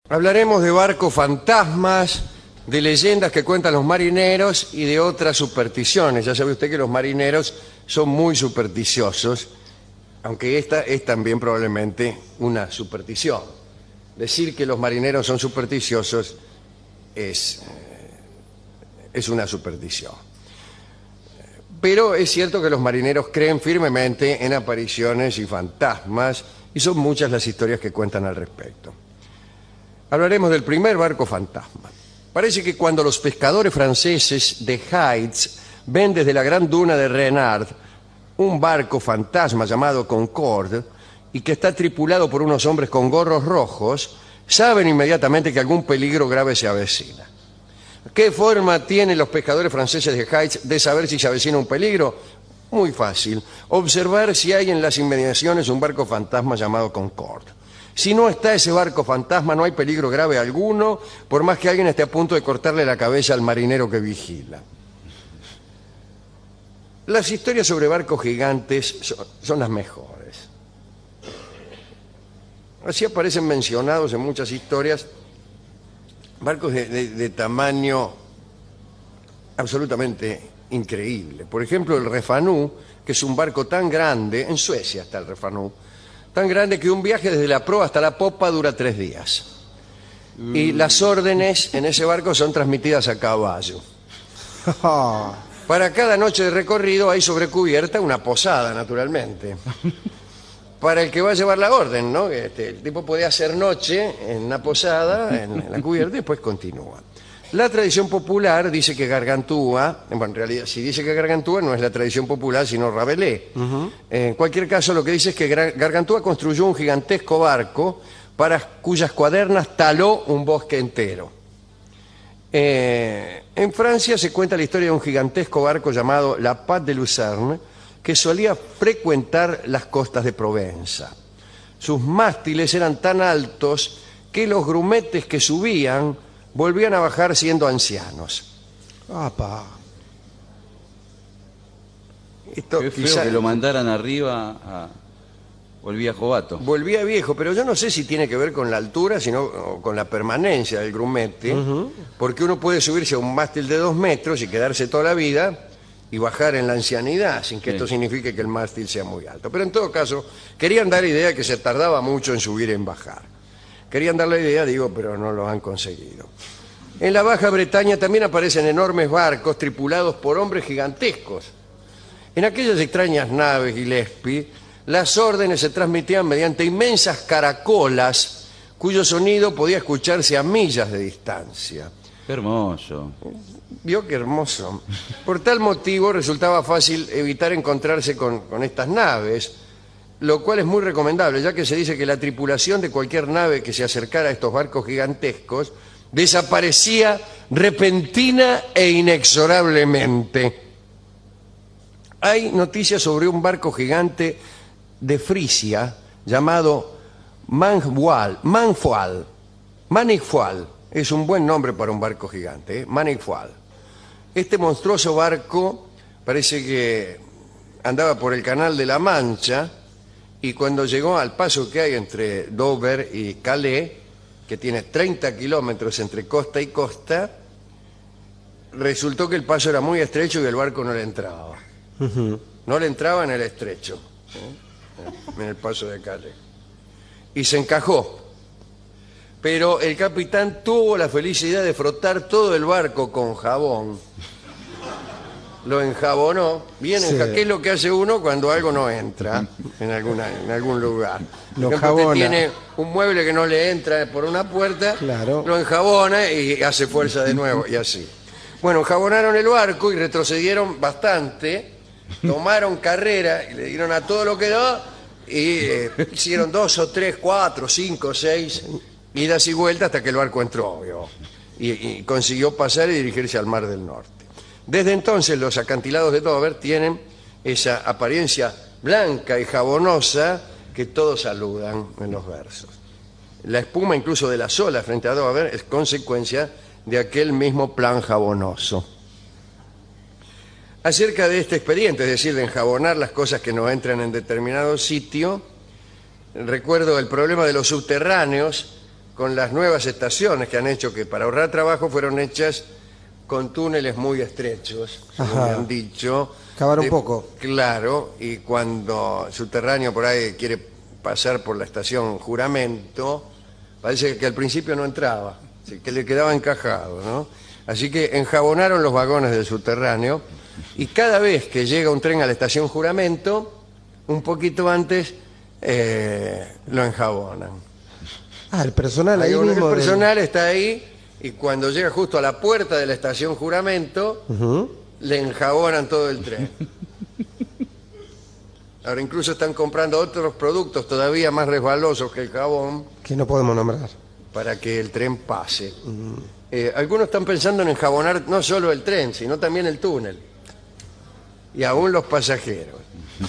Hablaremos de barcos fantasmas, de leyendas que cuentan los marineros y de otras supersticiones. Ya sabe usted que los marineros son muy supersticiosos, aunque esta es también probablemente una superstición. Decir que los marineros son supersticiosos es una superstición. Pero es cierto que los marineros creen firmemente en apariciones y fantasmas, y son muchas las historias que cuentan al respecto. Hablaremos del primer barco fantasma. Parece que cuando los pescadores franceses de Heids ven desde la gran duna de Renard un barco fantasma llamado Concorde y que está tripulado por unos hombres con gorros rojos, saben inmediatamente que algún peligro grave se avecina. ¿Qué forma tienen los pescadores franceses de Heids de saber si se avecina un peligro? Muy fácil. Observar si hay en las inmediaciones un barco fantasma llamado Concorde. Si no está ese barco fantasma, no hay peligro grave alguno, por más que alguien esté a punto de cortarle la cabeza al marinero que vigila. Las historias sobre barcos gigantes son las mejores. Así aparecen mencionados en muchas historias barcos de tamaño absolutamente increíble. Por ejemplo, el Refanú, que es un barco tan grande, en Suecia está el Refanú, tan grande que un viaje desde la proa hasta la popa dura 3 días. Y las órdenes en ese barco son transmitidas a caballo. Para cada noche de recorrido hay sobre cubierta una posada, naturalmente. Para el que va a llevar la orden, ¿no? El tipo puede hacer noche en una posada, en la cubierta, y después continúa. La tradición popular dice que Gargantúa, bueno, en realidad si dice que Gargantúa no es la tradición popular, sino Rabelais. En cualquier caso, lo que dice es que Gargantúa construyó un gigantesco barco para cuyas cuadernas taló un bosque entero. En Francia se cuenta la historia de un gigantesco barco llamado La Paz de Lucerne, que solía frecuentar las costas de Provenza. Sus mástiles eran tan altos que los grumetes que subían volvían a bajar siendo ancianos. ¡Apa! Esto Qué feo que lo mandaran arriba a... Volvía jovato. Volvía viejo, pero yo no sé si tiene que ver con la altura, sino con la permanencia del grumete, porque uno puede subirse a un mástil de 2 metros y quedarse toda la vida y bajar en la ancianidad, sin que esto signifique que el mástil sea muy alto. Pero en todo caso, querían dar idea de que se tardaba mucho en subir y en bajar. Querían dar la idea, digo, pero no lo han conseguido. En la Baja Bretaña también aparecen enormes barcos tripulados por hombres gigantescos. En aquellas extrañas naves, Gillespie, las órdenes se transmitían mediante inmensas caracolas cuyo sonido podía escucharse a millas de distancia. Qué hermoso. Vio qué hermoso. Por tal motivo resultaba fácil evitar encontrarse con estas naves, lo cual es muy recomendable, ya que se dice que la tripulación de cualquier nave que se acercara a estos barcos gigantescos desaparecía repentina e inexorablemente. Hay noticias sobre un barco gigante de Frisia llamado Manigfal. Manigfal es un buen nombre para un barco gigante, ¿eh? Manigfal. Este monstruoso barco parece que andaba por el Canal de la Mancha y cuando llegó al paso que hay entre Dover y Calais, que tiene 30 kilómetros entre costa y costa, resultó que el paso era muy estrecho y el barco no le entraba. No le entraba en el estrecho, en el paso de Calais. Y se encajó. Pero el capitán tuvo la felicidad de frotar todo el barco con jabón. Lo enjabonó, bien, Sí. ¿qué es lo que hace uno cuando algo no entra en algún lugar? Lo Por ejemplo, usted jabona. tiene un mueble que no le entra por una puerta, Claro. lo enjabona y hace fuerza de nuevo, y así. Bueno, enjabonaron el barco y retrocedieron bastante, tomaron carrera y le dieron a todo lo que da y hicieron 2 o 3, 4, 5, 6 idas y vueltas hasta que el barco entró, obvio, y consiguió pasar y dirigirse al Mar del Norte. Desde entonces los acantilados de Dover tienen esa apariencia blanca y jabonosa que todos saludan en los versos. La espuma incluso de las olas frente a Dover es consecuencia de aquel mismo plan jabonoso. Acerca de este expediente, es decir, de enjabonar las cosas que no entran en determinado sitio, recuerdo el problema de los subterráneos con las nuevas estaciones que han hecho, que para ahorrar trabajo fueron hechas con túneles muy estrechos, según me han dicho. Cavar un poco. Claro, y cuando subterráneo por ahí quiere pasar por la estación Juramento, parece que al principio no entraba, que le quedaba encajado, ¿no? Así que enjabonaron los vagones del subterráneo y cada vez que llega un tren a la estación Juramento, un poquito antes lo enjabonan. El personal ahí El mismo. personal está ahí y cuando llega justo a la puerta de la estación Juramento, le enjabonan todo el tren. Ahora incluso están comprando otros productos todavía más resbalosos que el jabón Que no podemos nombrar. para que el tren pase. Algunos están pensando en enjabonar no solo el tren, sino también el túnel. Y aún los pasajeros.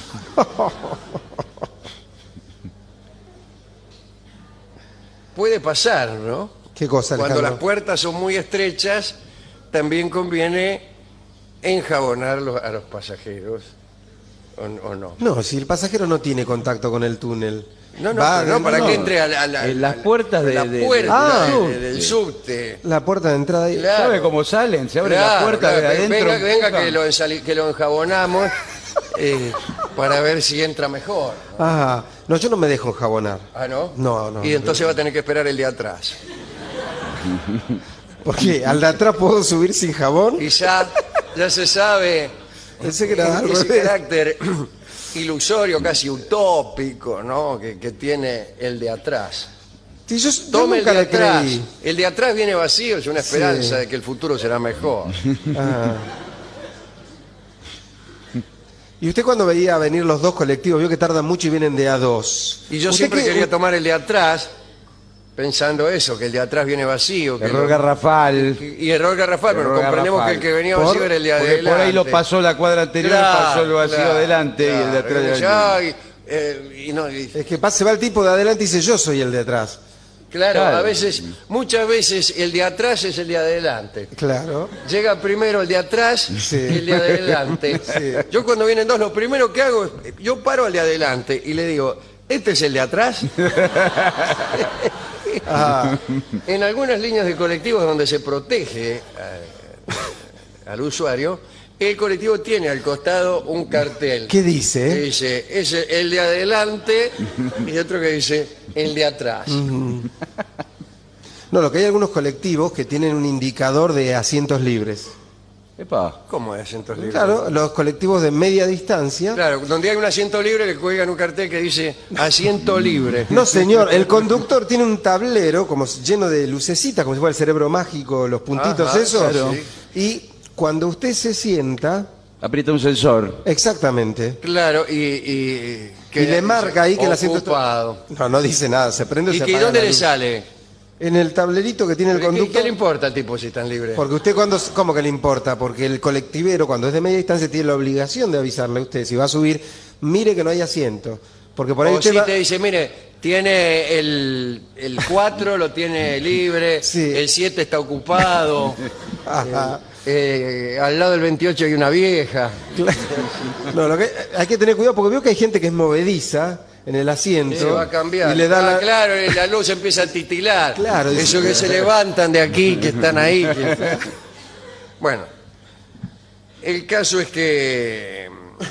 Puede pasar, ¿no? ¿Qué cosa, Cuando Alejandro? las puertas son muy estrechas, también conviene enjabonar a los pasajeros, ¿o no? No, si el pasajero no tiene contacto con el túnel. No, Va pero no, para no. que entre En las puertas la de- puerta de- del subte. La puerta de entrada ahí. Claro. ¿Sabe cómo salen? Se abre la Claro, puerta claro, de adentro. venga empujan. que lo enjabonamos para ver si entra mejor. No, yo no me dejo enjabonar. ¿Ah, no? No. Y entonces va a tener que esperar el de atrás. ¿Por qué? ¿Al de atrás puedo subir sin jabón? Y ya se sabe Pensé que era al ese revés. carácter ilusorio, casi utópico, ¿no? que tiene el de atrás. Sí, yo Tome el nunca de le atrás. creí. El de atrás viene vacío, es una Sí. esperanza de que el futuro será mejor. Y usted cuando veía venir los dos colectivos, vio que tardan mucho y vienen de a dos. Y yo ¿Usted siempre qué- quería tomar el de atrás, pensando eso, que el de atrás viene vacío. Que Error garrafal. y error garrafal, pero Error comprendemos garrafal. que el que venía Por- vacío era el de Porque adelante. por ahí lo pasó la cuadra anterior, Claro, pasó el vacío claro, adelante y el de atrás claro. de Ya, y no, Es que se va el tipo de adelante y dice yo soy el de atrás. claro, Claro. muchas veces el de atrás es el de adelante. Claro. Llega primero el de atrás Sí. y el de adelante. Sí. Yo cuando vienen dos, lo primero que hago es, yo paro al de adelante y le digo, ¿este es el de atrás? En algunas líneas de colectivos donde se protege al usuario, el colectivo tiene al costado un cartel. ¿Qué Que dice? dice, es el de adelante y otro que dice, el de atrás. No, lo que hay algunos colectivos que tienen un indicador de asientos libres. Epa. ¿Cómo es entonces? Claro, los colectivos de media distancia. Claro, donde hay un asiento libre le cuelgan un cartel que dice asiento libre. No, señor, el conductor tiene un tablero como lleno de lucecitas, como si fuera el cerebro mágico, los puntitos Ajá, esos. claro. Y cuando usted se sienta, Aprieta un sensor. exactamente, Claro, y le marca ahí que el asiento ocupado. está... No dice nada, se prende o ¿Y se que apaga dónde la le luz. sale? En el tablerito que tiene el ¿Qué conductor. le importa al tipo si están libres? Porque usted ¿cómo que le importa? Porque el colectivero cuando es de media distancia tiene la obligación de avisarle a usted si va a subir, mire que no hay asiento. Porque por ahí O usted si va... te dice, mire, tiene el 4 lo tiene libre, Sí. el 7 está ocupado, Ajá. al lado del 28 hay una vieja. No, lo que hay que tener cuidado porque veo que hay gente que es movediza en el asiento. Se va a cambiar. Y le da la... Claro, la luz empieza a titilar. Claro, Eso dice- que se levantan de aquí, que están ahí. Bueno, el caso es que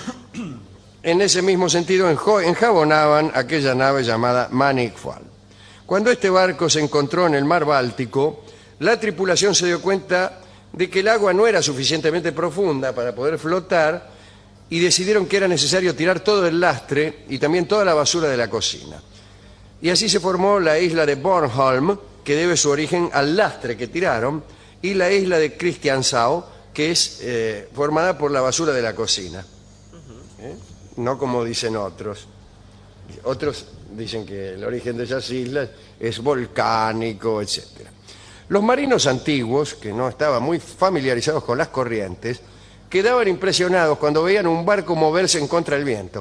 en ese mismo sentido enjabonaban aquella nave llamada Maniqual. Cuando este barco se encontró en el mar Báltico, la tripulación se dio cuenta de que el agua no era suficientemente profunda para poder flotar y decidieron que era necesario tirar todo el lastre y también toda la basura de la cocina. Y así se formó la isla de Bornholm, que debe su origen al lastre que tiraron, y la isla de Christiansau, que es formada por la basura de la cocina. No como dicen otros. Otros dicen que el origen de esas islas es volcánico, etc. Los marinos antiguos, que no estaban muy familiarizados con las corrientes, quedaban impresionados cuando veían un barco moverse en contra del viento.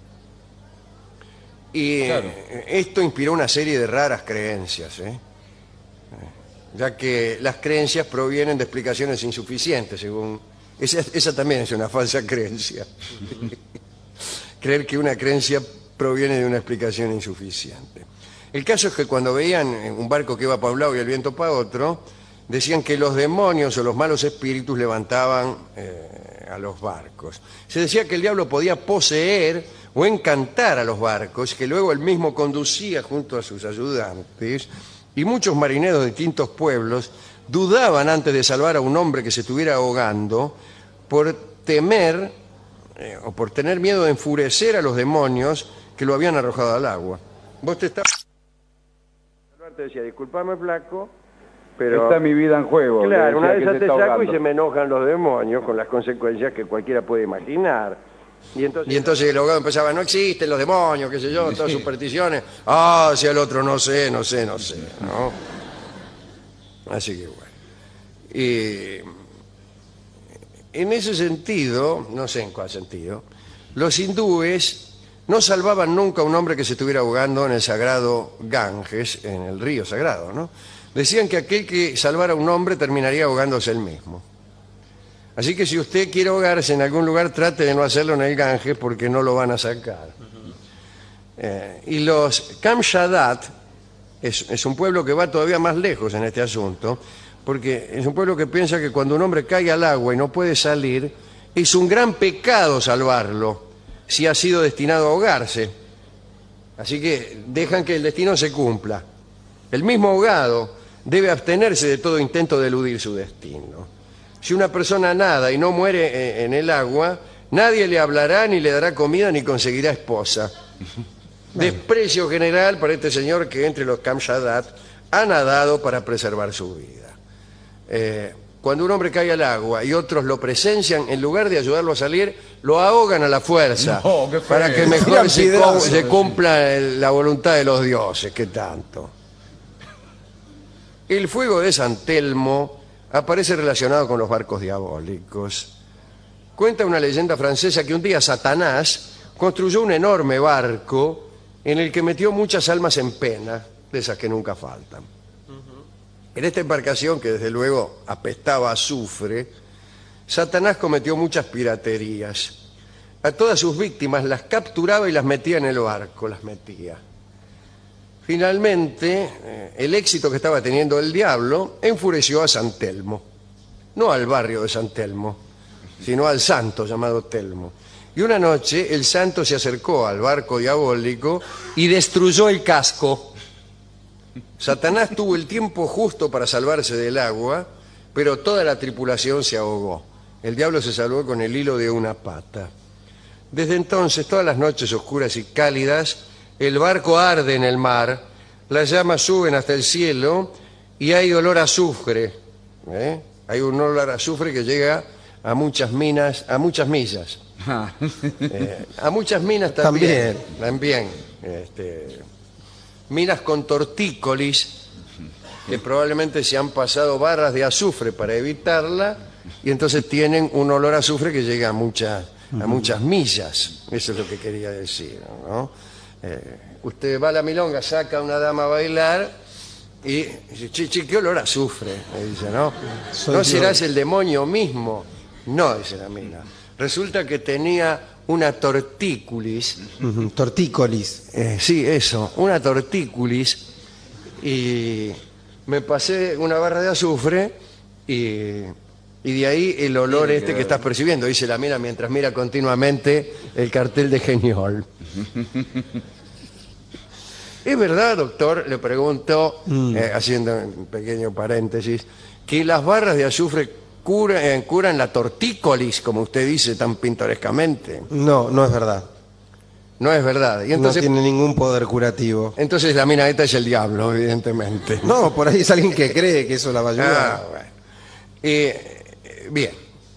Y esto inspiró una serie de raras creencias, ya que las creencias provienen de explicaciones insuficientes, según... Esa también es una falsa creencia. Creer que una creencia proviene de una explicación insuficiente. El caso es que cuando veían un barco que iba para un lado y el viento para otro, decían que los demonios o los malos espíritus levantaban a los barcos. Se decía que el diablo podía poseer o encantar a los barcos, que luego él mismo conducía junto a sus ayudantes, y muchos marineros de distintos pueblos dudaban antes de salvar a un hombre que se estuviera ahogando por temer o por tener miedo de enfurecer a los demonios que lo habían arrojado al agua. Vos te estabas... Te decía, disculpame, flaco, pero... Está mi vida en juego. Claro, una vez que te se está saco y ahogando. se me enojan los demonios con las consecuencias que cualquiera puede imaginar. Y entonces el abogado empezaba, no existen los demonios, qué sé yo, todas supersticiones. Ah, si al otro no sé, ¿no? Así que bueno. Y en ese sentido, no sé en cuál sentido, los hindúes no salvaban nunca a un hombre que se estuviera ahogando en el sagrado Ganges, en el río sagrado, ¿no? Decían que aquel que salvara a un hombre terminaría ahogándose él mismo. Así que si usted quiere ahogarse en algún lugar, trate de no hacerlo en el Ganges porque no lo van a sacar. Y los Kamchadat es un pueblo que va todavía más lejos en este asunto, porque es un pueblo que piensa que cuando un hombre cae al agua y no puede salir, es un gran pecado salvarlo si ha sido destinado a ahogarse. Así que dejan que el destino se cumpla. El mismo ahogado debe abstenerse de todo intento de eludir su destino. Si una persona nada y no muere en el agua, nadie le hablará, ni le dará comida, ni conseguirá esposa. Desprecio general para este señor que entre los Kamchadat ha nadado para preservar su vida. Cuando un hombre cae al agua y otros lo presencian, en lugar de ayudarlo a salir, lo ahogan a la fuerza para que mejor se cumpla la voluntad de los dioses, que tanto. El fuego de San Telmo aparece relacionado con los barcos diabólicos. Cuenta una leyenda francesa que un día Satanás construyó un enorme barco en el que metió muchas almas en pena, de esas que nunca faltan. En esta embarcación, que desde luego apestaba a azufre, Satanás cometió muchas piraterías. A todas sus víctimas las capturaba y las metía en el barco, las metía. Finalmente, el éxito que estaba teniendo el diablo enfureció a San Telmo. No al barrio de San Telmo, sino al santo llamado Telmo. Y una noche el santo se acercó al barco diabólico y destruyó el casco. Satanás tuvo el tiempo justo para salvarse del agua, pero toda la tripulación se ahogó. El diablo se salvó con el hilo de una pata. Desde entonces, todas las noches oscuras y cálidas, el barco arde en el mar, las llamas suben hasta el cielo y hay olor a azufre. Hay un olor a azufre que llega a muchas minas, a muchas millas. A muchas minas también. Minas con tortícolis, que probablemente se han pasado barras de azufre para evitarla, y entonces tienen un olor a azufre que llega a muchas millas. Eso es lo que quería decir, ¿no? Usted va a la milonga, saca a una dama a bailar y dice, che, qué olor a azufre, me dice, ¿no? ¿No serás el demonio mismo? No, dice la mina. Resulta que tenía una tortícolis. Tortícolis. Sí, eso, una tortícolis, y me pasé una barra de azufre y de ahí el olor que estás percibiendo, dice la mina mientras mira continuamente el cartel de Geniol. ¿Es verdad, doctor, le pregunto, haciendo un pequeño paréntesis, que las barras de azufre curan la tortícolis, como usted dice tan pintorescamente? No, no es verdad. No es verdad. Y entonces, no tiene ningún poder curativo. Entonces la mina esta es el diablo, evidentemente. No, por ahí es alguien que cree que eso la va a ayudar. Bueno. Bien.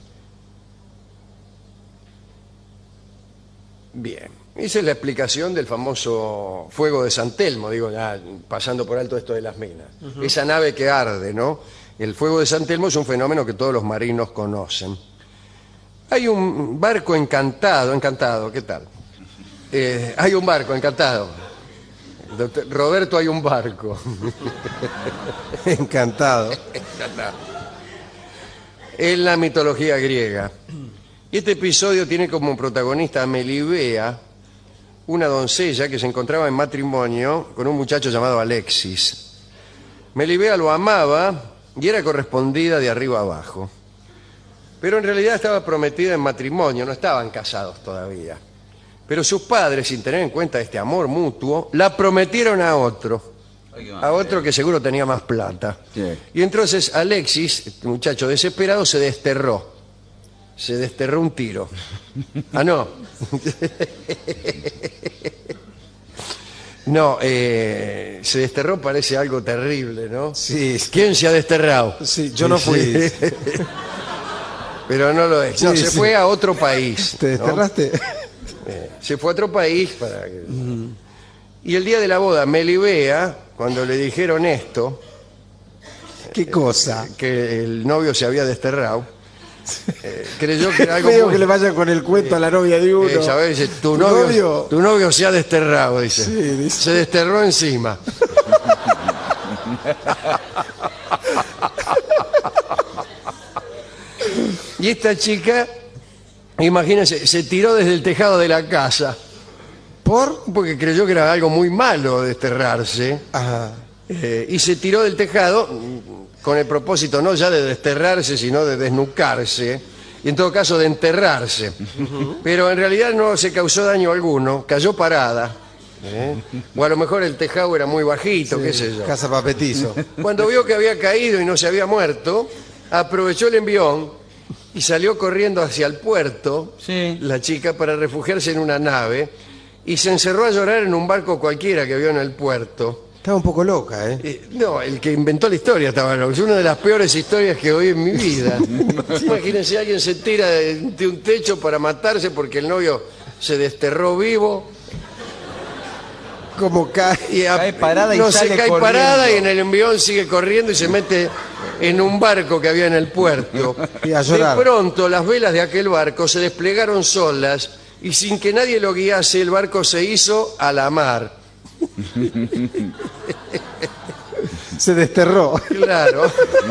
Bien. Esa es la explicación del famoso fuego de San Telmo, digo, ya pasando por alto esto de las minas. Esa nave que arde, ¿no? El fuego de San Telmo es un fenómeno que todos los marinos conocen. Hay un barco encantado, ¿qué tal? Hay un barco encantado. Doctor Roberto, hay un barco. Encantado. En la mitología griega. Y este episodio tiene como protagonista a Melibea, una doncella que se encontraba en matrimonio con un muchacho llamado Alexis. Melibea lo amaba y era correspondida de arriba abajo. Pero en realidad estaba prometida en matrimonio, no estaban casados todavía. Pero sus padres, sin tener en cuenta este amor mutuo, la prometieron a otro. A otro que seguro tenía más plata. Sí. Y entonces Alexis, este muchacho desesperado, se desterró. Se desterró un tiro. Ah, no. No, se desterró parece algo terrible, ¿no? Sí. ¿Quién se ha desterrado? Sí, yo no fui. Pero no lo es. No, Sí, se sí. fue a otro país. ¿Te ¿no? desterraste? Se fue a otro país para que... Y el día de la boda, Melibea, cuando le dijeron esto, ¿Qué cosa? que el novio se había desterrado, creyó que era algo Feo muy... que le vayan con el cuento a la novia de uno. ¿sabes? Dice, tu novio? novio se ha desterrado, dice. Sí, dice. Se desterró encima. Y esta chica, imagínense, se tiró desde el tejado de la casa. ¿Por? Porque creyó que era algo muy malo desterrarse. Ajá. Y se tiró del tejado con el propósito no ya de desterrarse, sino de desnucarse. Y en todo caso de enterrarse. Pero en realidad no se causó daño alguno, cayó parada. O a lo mejor el tejado era muy bajito, qué sé yo. Casa Papetizo. Cuando vio que había caído y no se había muerto, aprovechó el envión y salió corriendo hacia el puerto, Sí. la chica, para refugiarse en una nave, y se encerró a llorar en un barco cualquiera que vio en el puerto. Estaba un poco loca, ¿eh? No, el que inventó la historia estaba loco. Es una de las peores historias que oí en mi vida. Imagínense, alguien se tira de un techo para matarse porque el novio se desterró vivo. Como cae. Y Cae parada y no sale se cae corriendo. parada y en el envión sigue corriendo y se mete en un barco que había en el puerto. Y a llorar. De pronto las velas de aquel barco se desplegaron solas y sin que nadie lo guiase el barco se hizo a la mar. Se desterró. Claro.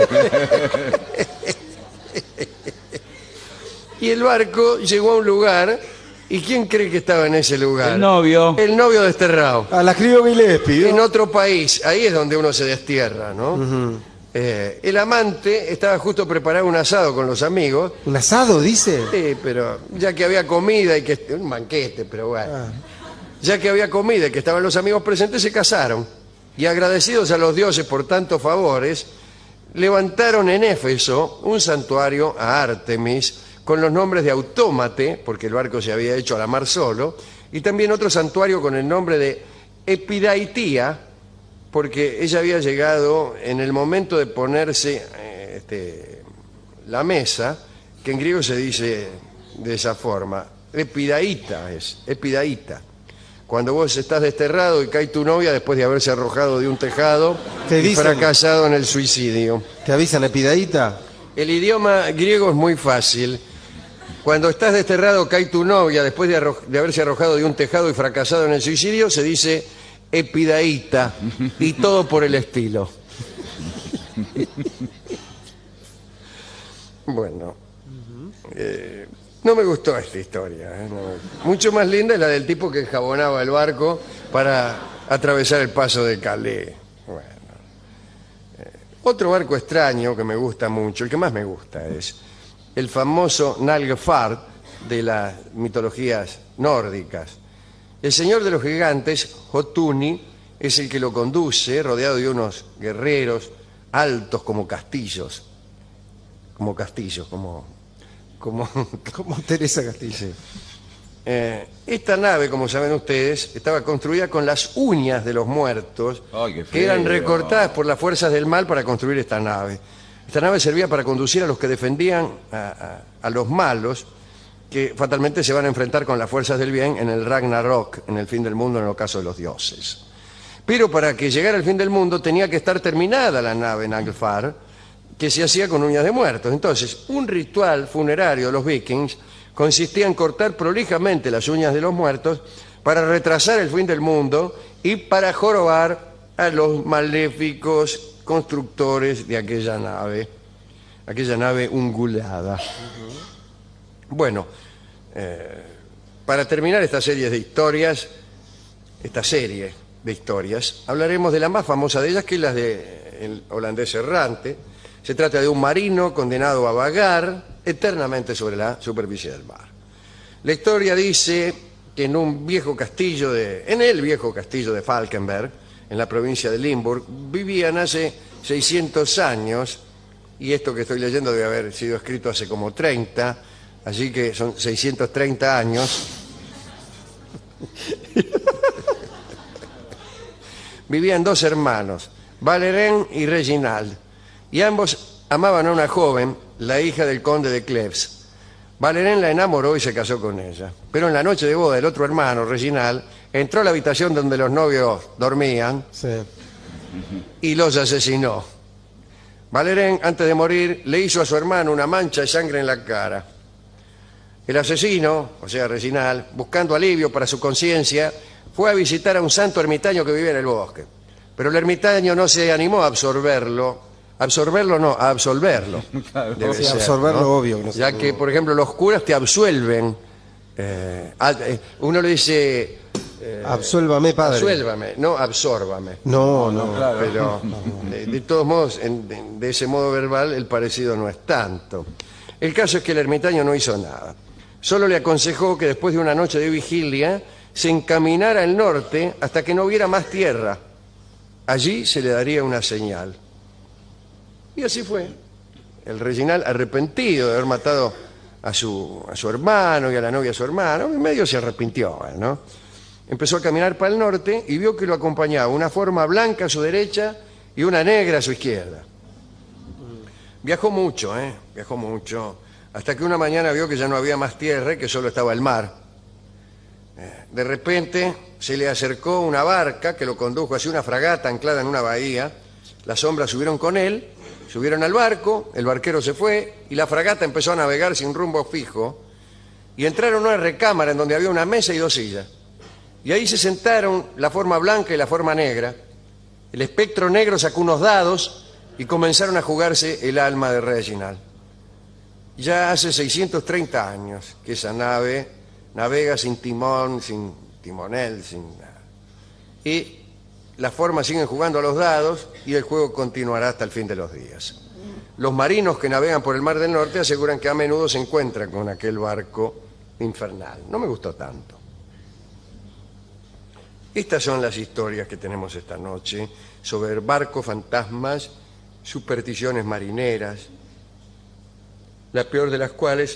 Y el barco llegó a un lugar. ¿Y quién cree que estaba en ese lugar? El novio. El novio desterrado. A la escribió Gillespie, En ¿no? otro país. Ahí es donde uno se destierra, ¿no? El amante estaba justo preparando un asado con los amigos. ¿Un asado, dice? Sí, pero ya que había comida y que... Un banquete, pero bueno. Ya que había comida y que estaban los amigos presentes, se casaron. Y agradecidos a los dioses por tantos favores, levantaron en Éfeso un santuario a Ártemis con los nombres de Autómate, porque el barco se había hecho a la mar solo, y también otro santuario con el nombre de Epidaitía, porque ella había llegado en el momento de ponerse la mesa, que en griego se dice de esa forma. Epidaíta es, epidaíta. Cuando vos estás desterrado y cae tu novia después de haberse arrojado de un tejado Te y dicen- fracasado en el suicidio. ¿Te avisan, Epidaíta? El idioma griego es muy fácil. Cuando estás desterrado, cae tu novia después de haberse arrojado de un tejado y fracasado en el suicidio, se dice epidaíta y todo por el estilo. Bueno, no me gustó esta historia. No. Mucho más linda es la del tipo que enjabonaba el barco para atravesar el paso de Calais. Bueno. Otro barco extraño que me gusta mucho, el que más me gusta, es el famoso Nalgfart de las mitologías nórdicas. El señor de los gigantes, Jotuni, es el que lo conduce, rodeado de unos guerreros altos como castillos. Como castillos, como Como Teresa Castillo. esta nave, como saben ustedes, estaba construida con las uñas de los muertos, Ay, qué que eran feo. recortadas por las fuerzas del mal para construir esta nave. Esta nave servía para conducir a los que defendían a los malos, que fatalmente se van a enfrentar con las fuerzas del bien en el Ragnarok, en el fin del mundo, en el ocaso de los dioses. Pero para que llegara el fin del mundo tenía que estar terminada la nave Naglfar, que se hacía con uñas de muertos. Entonces, un ritual funerario de los vikings consistía en cortar prolijamente las uñas de los muertos para retrasar el fin del mundo y para jorobar a los maléficos constructores de aquella nave ungulada. Bueno, para terminar esta serie de historias, esta serie de historias, hablaremos de la más famosa de ellas, que es la de El holandés errante. Se trata de un marino condenado a vagar eternamente sobre la superficie del mar. La historia dice que en el viejo castillo de Falkenberg, en la provincia de Limburg, vivían hace 600 años, y esto que estoy leyendo debe haber sido escrito hace como 30, así que son 630 años. Vivían dos hermanos, Valérien y Reginald, y ambos amaban a una joven, la hija del conde de Cleves. Valérien la enamoró y se casó con ella. Pero en la noche de boda, el otro hermano, Reginald, entró a la habitación donde los novios dormían, Sí. y los asesinó. Valérien, antes de morir, le hizo a su hermano una mancha de sangre en la cara. El asesino, o sea, Reginald, buscando alivio para su conciencia, fue a visitar a un santo ermitaño que vivía en el bosque. Pero el ermitaño no se animó a absolverlo, a absolverlo. Debe Sí, ser, absorberlo, ¿no? obvio que no se Ya puede. que, por ejemplo, los curas te absuelven. Uno le dice, Absuélvame, padre. absuélvame, no absórbame. No, no. Pero de todos modos, de ese modo verbal, el parecido no es tanto. El caso es que el ermitaño no hizo nada. Solo le aconsejó que después de una noche de vigilia se encaminara al norte hasta que no hubiera más tierra. Allí se le daría una señal. Y así fue. El Reginald, arrepentido de haber matado a su hermano y a la novia de su hermano, en medio se arrepintió, ¿no? Empezó a caminar para el norte y vio que lo acompañaba una forma blanca a su derecha y una negra a su izquierda. Viajó mucho, hasta que una mañana vio que ya no había más tierra y que solo estaba el mar. De repente se le acercó una barca que lo condujo hacia una fragata anclada en una bahía. Las hombres subieron con él, subieron al barco, el barquero se fue y la fragata empezó a navegar sin rumbo fijo, y entraron a una recámara en donde había una mesa y dos sillas. Y ahí se sentaron la forma blanca y la forma negra. El espectro negro sacó unos dados y comenzaron a jugarse el alma de Reginald. Ya hace 630 años que esa nave navega sin timón, sin timonel, sin nada. Y las formas siguen jugando a los dados y el juego continuará hasta el fin de los días. Los marinos que navegan por el Mar del Norte aseguran que a menudo se encuentran con aquel barco infernal. No me gustó tanto. Estas son las historias que tenemos esta noche sobre barcos fantasmas, supersticiones marineras, la peor de las cuales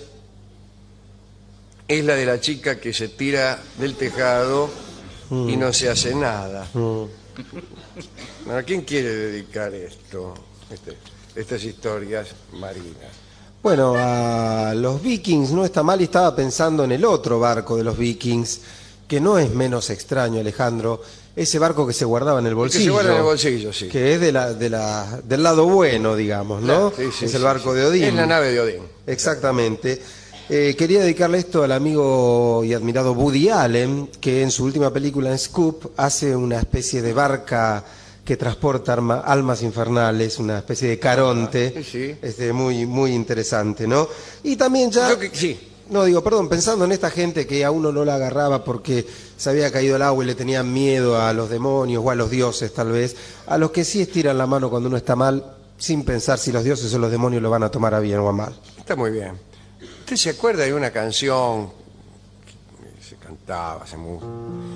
es la de la chica que se tira del tejado y no se hace nada. ¿A quién quiere dedicar esto? Estas historias marinas. Bueno, a los vikings no está mal, y estaba pensando en el otro barco de los vikings, que no es menos extraño, Alejandro, ese barco que se guardaba en el bolsillo. Que se guarda en el bolsillo, sí. Que es del lado bueno, digamos, ¿no? Claro, sí, es sí, el barco sí. de Odín. Es la nave de Odín. Exactamente. Quería dedicarle esto al amigo y admirado Woody Allen, que en su última película, en Scoop, hace una especie de barca que transporta almas infernales, una especie de caronte. Sí. Muy, muy interesante, ¿no? Y también ya... Sí. No, digo, perdón, pensando en esta gente que a uno no la agarraba porque se había caído al agua y le tenían miedo a los demonios o a los dioses, tal vez, a los que sí estiran la mano cuando uno está mal, sin pensar si los dioses o los demonios lo van a tomar a bien o a mal. Está muy bien. ¿Usted se acuerda de una canción que se cantaba hace mucho?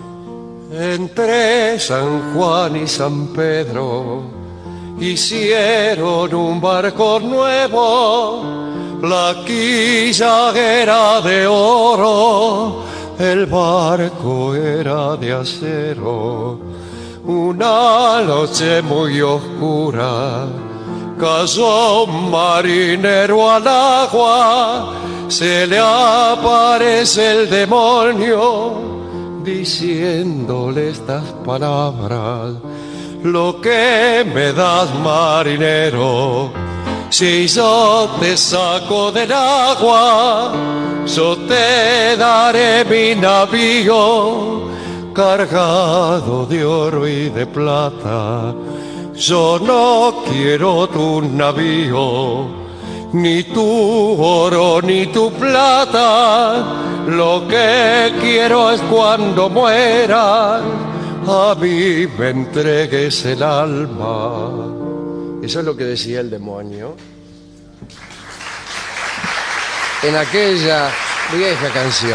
Entre San Juan y San Pedro hicieron un barco nuevo. La quilla era de oro, el barco era de acero. Una noche muy oscura cayó un marinero al agua, se le aparece el demonio diciéndole estas palabras: lo que me das, marinero, si yo te saco del agua, yo te daré mi navío cargado de oro y de plata. Yo no quiero tu navío, ni tu oro ni tu plata. Lo que quiero es cuando mueras a mí me entregues el alma. Eso es lo que decía el demonio en aquella vieja canción.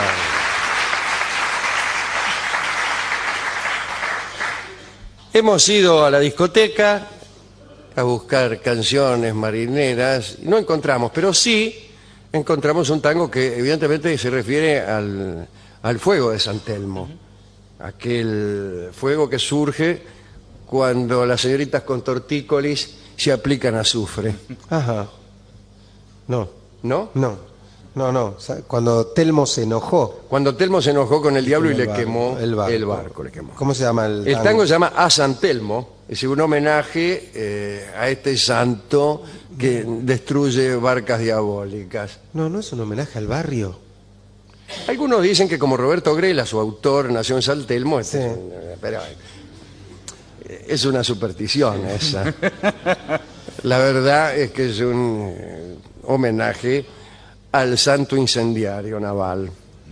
Hemos ido a la discoteca a buscar canciones marineras. No encontramos, pero sí encontramos un tango que evidentemente se refiere al fuego de San Telmo. Aquel fuego que surge cuando las señoritas con tortícolis se aplican azufre. Ajá. No, ¿No? no. O sea, cuando Telmo se enojó. Cuando Telmo se enojó con el diablo y le barco, quemó el barco. el barco. Le quemó. ¿Cómo se llama el tango? El tango se llama A San Telmo, es un homenaje a este santo que destruye barcas diabólicas. No es un homenaje al barrio. Algunos dicen que como Roberto Grela, su autor, nació en San Telmo, Sí. pero es una superstición esa. La verdad es que es un homenaje al santo incendiario naval.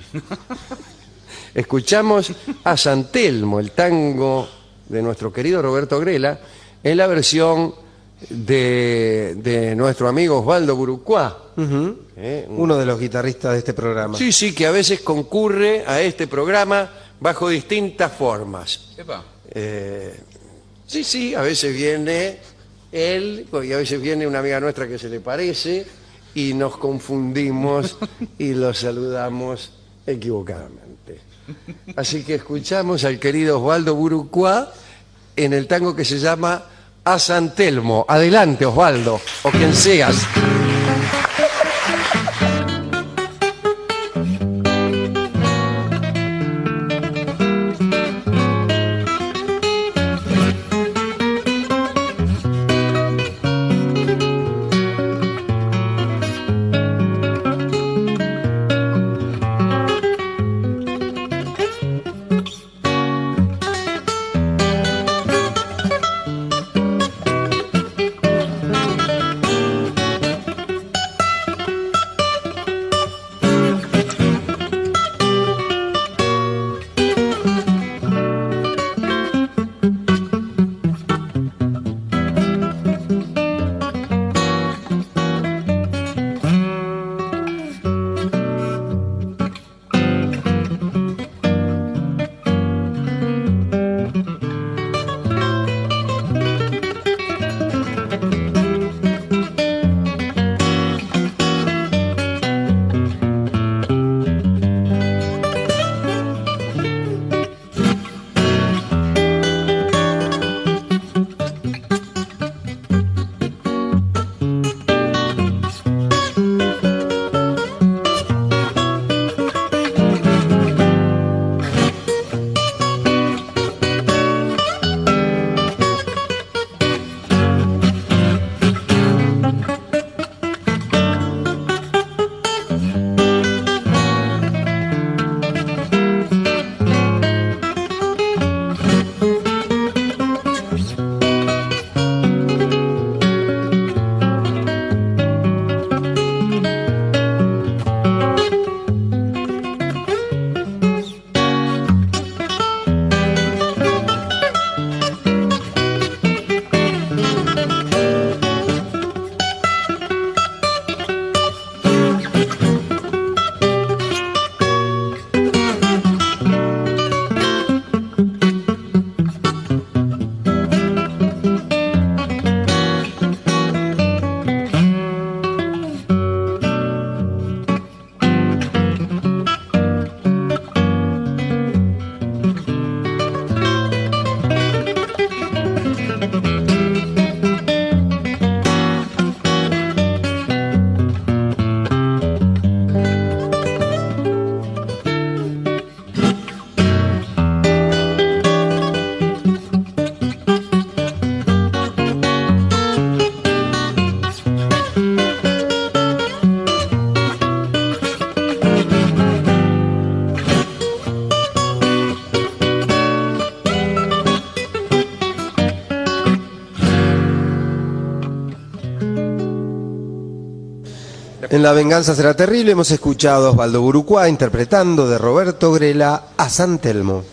Escuchamos a San Telmo, el tango de nuestro querido Roberto Grela, en la versión de nuestro amigo Osvaldo Burucuá. Uno de los guitarristas de este programa. Sí, que a veces concurre a este programa bajo distintas formas. Epa. Sí, a veces viene él y a veces viene una amiga nuestra que se le parece y nos confundimos y lo saludamos equivocadamente. Así que escuchamos al querido Osvaldo Burucuá en el tango que se llama A San Telmo. Adelante, Osvaldo, o quien seas. En La venganza será terrible hemos escuchado a Osvaldo Burucuá interpretando de Roberto Grela a San Telmo.